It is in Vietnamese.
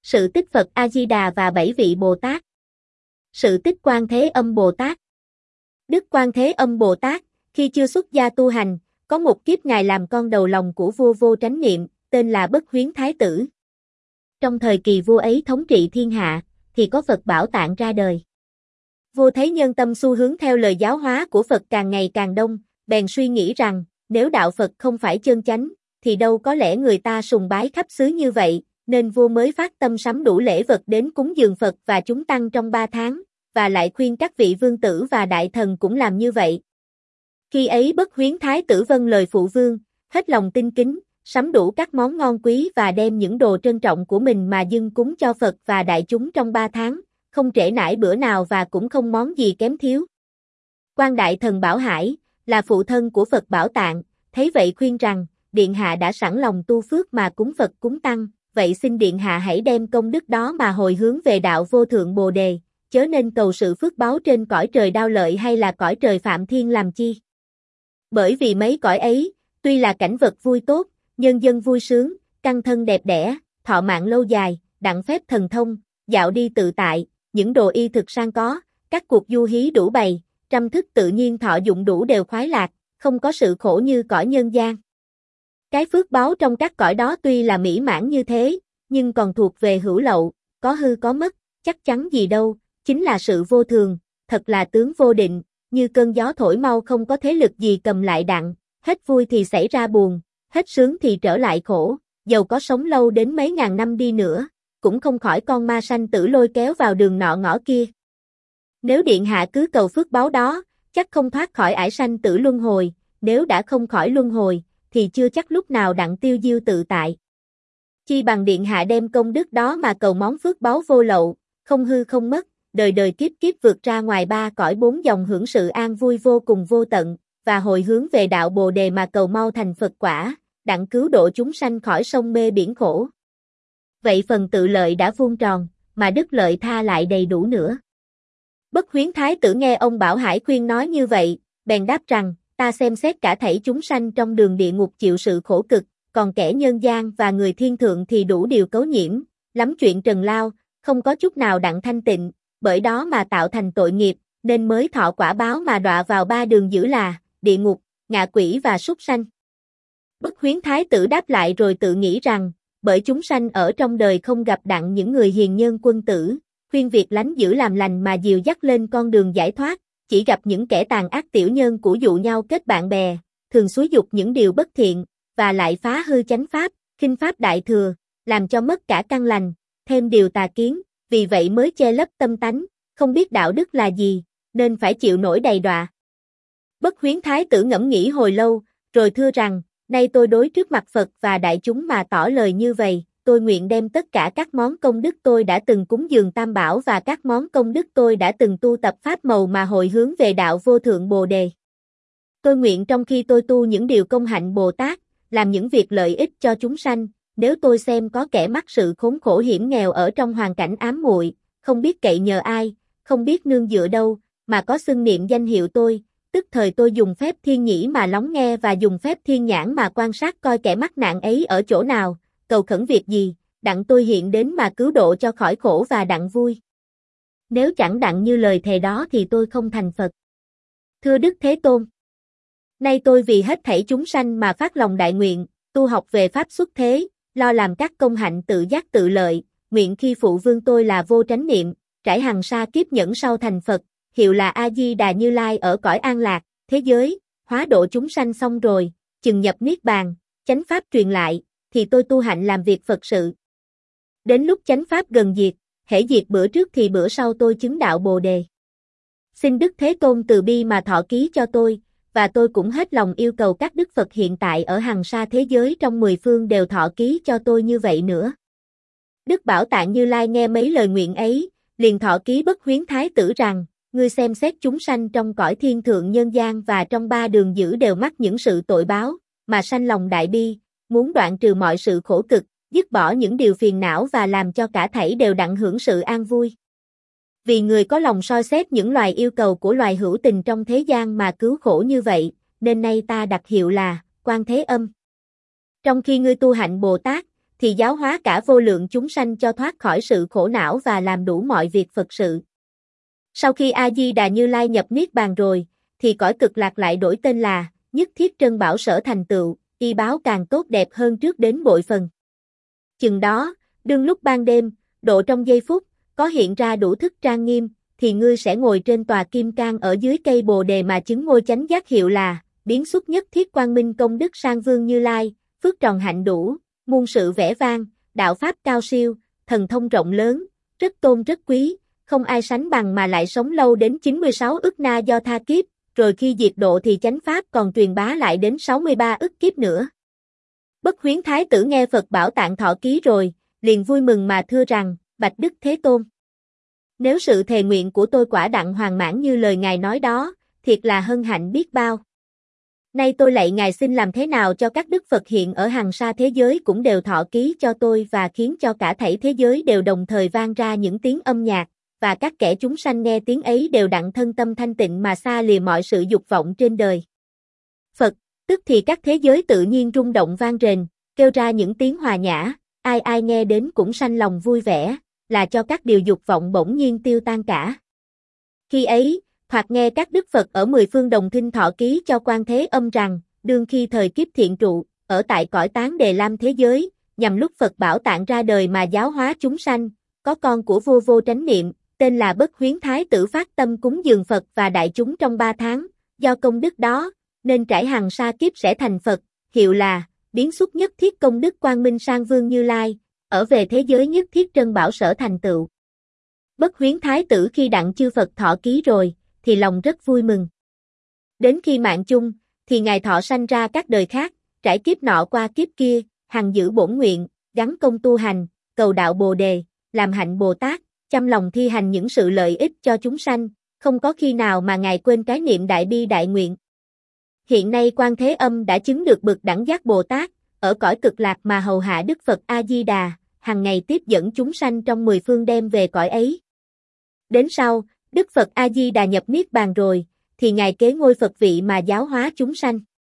Sự tích Phật A-di-đà và 7 vị Bồ Tát. Sự tích Quan Thế Âm Bồ Tát. Đức Quan Thế Âm Bồ Tát, khi chưa xuất gia tu hành, có một kiếp Ngài làm con đầu lòng của vua Vô Tránh Niệm, tên là Bất Huyến Thái Tử. Trong thời kỳ vua ấy thống trị thiên hạ, thì có Phật Bảo Tạng ra đời. Vua thấy nhân tâm xu hướng theo lời giáo hóa của Phật càng ngày càng đông, bèn suy nghĩ rằng, nếu đạo Phật không phải chân chánh, thì đâu có lẽ người ta sùng bái khắp xứ như vậy, nên vua mới phát tâm sắm đủ lễ vật đến cúng dường Phật và chúng tăng trong 3 tháng, và lại khuyên các vị vương tử và đại thần cũng làm như vậy. Khi ấy Bất Huyến Thái Tử vâng lời phụ vương, hết lòng tinh kính, sắm đủ các món ngon quý và đem những đồ trân trọng của mình mà dâng cúng cho Phật và đại chúng trong 3 tháng, không trễ nải bữa nào và cũng không món gì kém thiếu. Quan đại thần Bảo Hải, là phụ thân của Phật Bảo Tạng, thấy vậy khuyên rằng, Điện Hạ đã sẵn lòng tu phước mà cúng Phật cúng tăng, vậy xin Điện Hạ hãy đem công đức đó mà hồi hướng về đạo vô thượng Bồ Đề, chớ nên cầu sự phước báo trên cõi trời đao lợi hay là cõi trời phạm thiên làm chi. Bởi vì mấy cõi ấy, tuy là cảnh vật vui tốt, nhân dân vui sướng, căn thân đẹp đẽ, thọ mạng lâu dài, đặng phép thần thông, dạo đi tự tại, những đồ y thực sang có, các cuộc du hí đủ bày, trăm thức tự nhiên thọ dụng đủ đều khoái lạc, không có sự khổ như cõi nhân gian. Cái phước báo trong các cõi đó tuy là mỹ mãn như thế, nhưng còn thuộc về hữu lậu, có hư có mất, chắc chắn gì đâu, chính là sự vô thường, thật là tướng vô định, như cơn gió thổi mau không có thế lực gì cầm lại đặng, hết vui thì xảy ra buồn, hết sướng thì trở lại khổ, dầu có sống lâu đến mấy ngàn năm đi nữa, cũng không khỏi con ma sanh tử lôi kéo vào đường nọ ngõ kia. Nếu Điện Hạ cứ cầu phước báo đó, chắc không thoát khỏi ải sanh tử luân hồi, nếu đã không khỏi luân hồi, thì chưa chắc lúc nào đặng tiêu diêu tự tại. Chi bằng Điện Hạ đem công đức đó mà cầu món phước báo vô lậu, không hư không mất, đời đời kiếp kiếp vượt ra ngoài 3 cõi 4 dòng hưởng sự an vui vô cùng vô tận, và hồi hướng về đạo Bồ Đề mà cầu mau thành Phật quả, đặng cứu độ chúng sanh khỏi sông mê biển khổ. Vậy phần tự lợi đã vuông tròn, mà đức lợi tha lại đầy đủ nữa. Bất Huyến Thái Tử nghe ông Bảo Hải khuyên nói như vậy, bèn đáp rằng, ta xem xét cả thảy chúng sanh trong đường địa ngục chịu sự khổ cực, còn kẻ nhân gian và người thiên thượng thì đủ điều cấu nhiễm, lắm chuyện trần lao, không có chút nào đặng thanh tịnh, bởi đó mà tạo thành tội nghiệp, nên mới thọ quả báo mà đọa vào 3 đường dữ là, địa ngục, ngạ quỷ và súc sanh. Bất Huyến Thái Tử đáp lại rồi tự nghĩ rằng, bởi chúng sanh ở trong đời không gặp đặng những người hiền nhân quân tử, khuyên việc lánh dữ làm lành mà dìu dắt lên con đường giải thoát, chỉ gặp những kẻ tàn ác tiểu nhân cũ dụ nhau kết bạn bè, thường xúi dục những điều bất thiện, và lại phá hư chánh pháp, khinh pháp đại thừa, làm cho mất cả căn lành, thêm điều tà kiến, vì vậy mới che lấp tâm tánh, không biết đạo đức là gì, nên phải chịu nổi đầy đọa. Bất Huyến Thái Tử ngẫm nghĩ hồi lâu, rồi thưa rằng, nay tôi đối trước mặt Phật và đại chúng mà tỏ lời như vậy, tôi nguyện đem tất cả các món công đức tôi đã từng cúng dường Tam Bảo và các món công đức tôi đã từng tu tập pháp màu mà hồi hướng về đạo vô thượng Bồ Đề. Tôi nguyện trong khi tôi tu những điều công hạnh Bồ Tát, làm những việc lợi ích cho chúng sanh, nếu tôi xem có kẻ mắc sự khốn khổ hiểm nghèo ở trong hoàn cảnh ám muội, không biết cậy nhờ ai, không biết nương dựa đâu, mà có xưng niệm danh hiệu tôi, tức thời tôi dùng phép thiên nhĩ mà lắng nghe và dùng phép thiên nhãn mà quan sát coi kẻ mắc nạn ấy ở chỗ nào, cầu khẩn việc gì, đặng tôi hiện đến mà cứu độ cho khỏi khổ và đặng vui. Nếu chẳng đặng như lời thề đó thì tôi không thành Phật. Thưa Đức Thế Tôn, nay tôi vì hết thảy chúng sanh mà phát lòng đại nguyện, tu học về pháp xuất thế, lo làm các công hạnh tự giác tự lợi, nguyện khi phụ vương tôi là Vô Tránh Niệm, trải hằng sa kiếp nhẫn sau thành Phật, hiệu là A-di-đà Như Lai ở cõi an lạc, thế giới, hóa độ chúng sanh xong rồi, chừng nhập niết bàn, chánh pháp truyền lại, thì tôi tu hạnh làm việc Phật sự. Đến lúc chánh pháp gần diệt, hễ diệt bữa trước thì bữa sau tôi chứng đạo Bồ Đề. Xin Đức Thế Tôn từ bi mà thọ ký cho tôi, và tôi cũng hết lòng yêu cầu các Đức Phật hiện tại ở hằng sa thế giới trong 10 phương đều thọ ký cho tôi như vậy nữa. Đức Bảo Tạng Như Lai nghe mấy lời nguyện ấy, liền thọ ký Bất Huyến Thái Tử rằng, ngươi xem xét chúng sanh trong cõi thiên thượng nhân gian và trong 3 đường dữ đều mắc những sự tội báo, mà sanh lòng đại bi, muốn đoạn trừ mọi sự khổ cực, dứt bỏ những điều phiền não và làm cho cả thảy đều đặng hưởng sự an vui. Vì người có lòng soi xét những loài yêu cầu của loài hữu tình trong thế gian mà cứu khổ như vậy, nên nay ta đặt hiệu là Quan Thế Âm. Trong khi ngươi tu hạnh Bồ Tát, thì giáo hóa cả vô lượng chúng sanh cho thoát khỏi sự khổ não và làm đủ mọi việc Phật sự. Sau khi A-di-đà Như Lai nhập Niết Bàn rồi, thì cõi cực lạc lại đổi tên là Nhất Thiết Trân Bảo Sở thành tựu, y báo càng tốt đẹp hơn trước đến bội phần. Chừng đó, đương lúc ban đêm, độ trong giây phút, có hiện ra đủ thức trang nghiêm, thì ngươi sẽ ngồi trên tòa kim cang ở dưới cây bồ đề mà chứng ngôi chánh giác hiệu là biến xuất nhất thiết quang minh công đức sang vương Như Lai, phước tròn hạnh đủ, muôn sự vẻ vang, đạo pháp cao siêu, thần thông rộng lớn, rất tôn rất quý, không ai sánh bằng mà lại sống lâu đến 96 ức na do tha kiếp, rồi khi diệt độ thì chánh pháp còn truyền bá lại đến 63 ức kiếp nữa. Bất Huyến Thái tử nghe Phật bảo tạng thọ ký rồi, liền vui mừng mà thưa rằng, bạch Đức Thế Tôn. Nếu sự thề nguyện của tôi quả đặng hoàn mãn như lời Ngài nói đó, thiệt là hân hạnh biết bao. Nay tôi lạy Ngài xin làm thế nào cho các Đức Phật hiện ở hằng sa thế giới cũng đều thọ ký cho tôi và khiến cho cả thảy thế giới đều đồng thời vang ra những tiếng âm nhạc, và các kẻ chúng sanh nghe tiếng ấy đều đặng thân tâm thanh tịnh mà xa lìa mọi sự dục vọng trên đời. Phật, tức thì các thế giới tự nhiên rung động vang rền, kêu ra những tiếng hòa nhã, ai ai nghe đến cũng sanh lòng vui vẻ, là cho các điều dục vọng bỗng nhiên tiêu tan cả. Khi ấy, thoạt nghe các Đức Phật ở 10 phương đồng thinh thọ ký cho Quan Thế Âm rằng, đương khi thời kiếp thiện trụ, ở tại cõi Tán Đề Lam thế giới, nhằm lúc Phật Bảo Tạng ra đời mà giáo hóa chúng sanh, có con của vua Vô Tránh Niệm, tên là Bất Huyến Thái tử phát tâm cúng dường Phật và đại chúng trong 3 tháng, do công đức đó, nên trải hằng sa kiếp sẽ thành Phật, hiệu là, biến xuất nhất thiết công đức quang minh sang vương Như Lai, ở về thế giới nhất thiết trân bảo sở thành tựu. Bất Huyến Thái tử khi đặng chư Phật thọ ký rồi, thì lòng rất vui mừng. Đến khi mạng chung, thì Ngài thọ sanh ra các đời khác, trải kiếp nọ qua kiếp kia, hằng giữ bổn nguyện, gắn công tu hành, cầu đạo Bồ Đề, làm hạnh Bồ Tát, chăm lòng thi hành những sự lợi ích cho chúng sanh, không có khi nào mà Ngài quên cái niệm đại bi đại nguyện. Hiện nay Quan Thế Âm đã chứng được bậc đẳng giác Bồ Tát, ở cõi cực lạc mà hầu hạ Đức Phật A-di-đà, hằng ngày tiếp dẫn chúng sanh trong 10 phương đem về cõi ấy. Đến sau, Đức Phật A-di-đà nhập Niết Bàn rồi, thì Ngài kế ngôi Phật vị mà giáo hóa chúng sanh.